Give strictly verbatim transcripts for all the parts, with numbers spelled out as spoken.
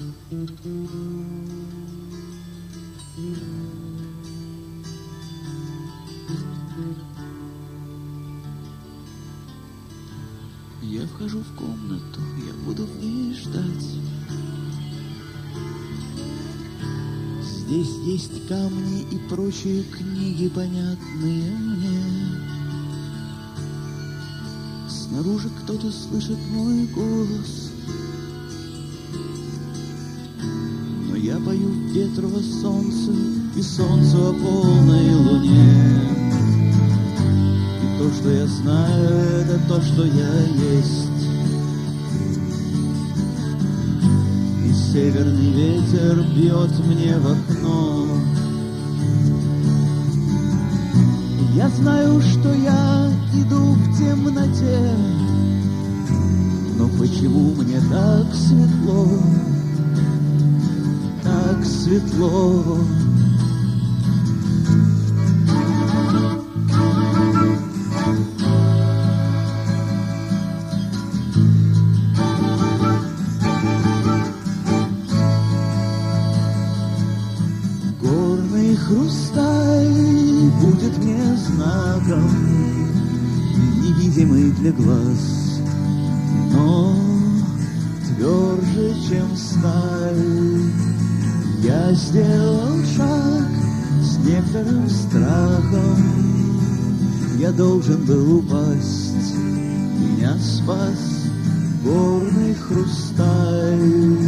Я вхожу в комнату, я буду в ней ждать. Здесь есть камни и прочие книги, понятные мне. Снаружи кто-то слышит мой голос, но я пою ветру о солнце и солнцу о полной луне. И то, что я знаю, это то, что я есть. И северный ветер бьет мне в окно. И я знаю, что я иду в темноте, но почему мне так светло, так светло? Горный хрусталь будет мне знаком, невидимый для глаз, но тверже, чем сталь. Я сделал шаг с некоторым страхом. Я должен был упасть, меня спас горный хрусталь.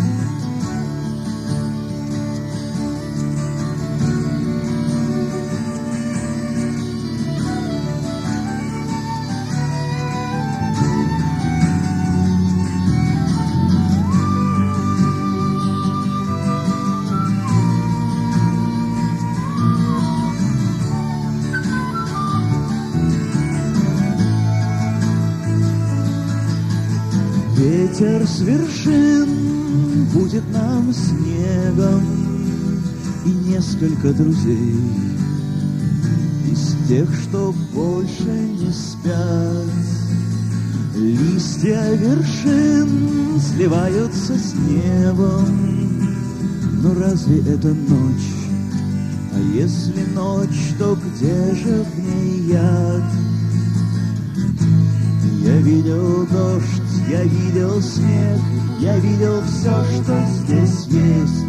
Ветер с вершин будет нам снегом и несколько друзей из тех, что больше не спят. Листья вершин сливаются с небом, но разве это ночь? А если ночь, то где же в ней яд? Я видел дождь, я видел снег, я видел все, что здесь есть.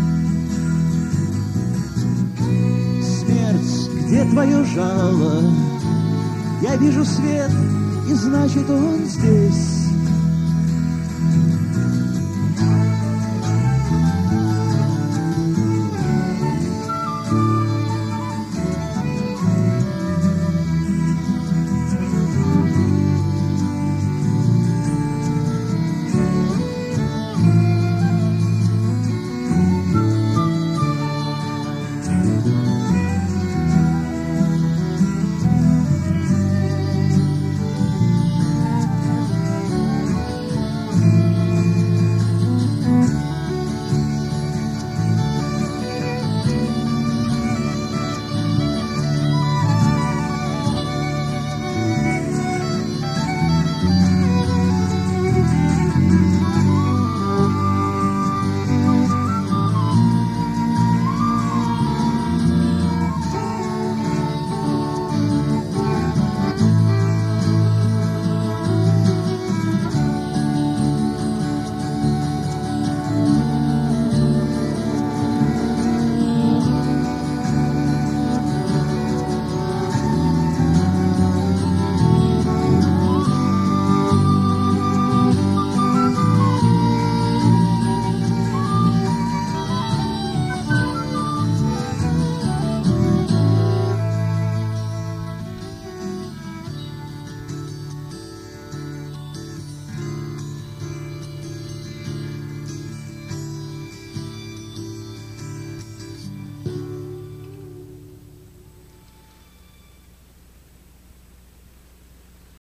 Смерть, где твое жало? Я вижу свет, и значит он здесь.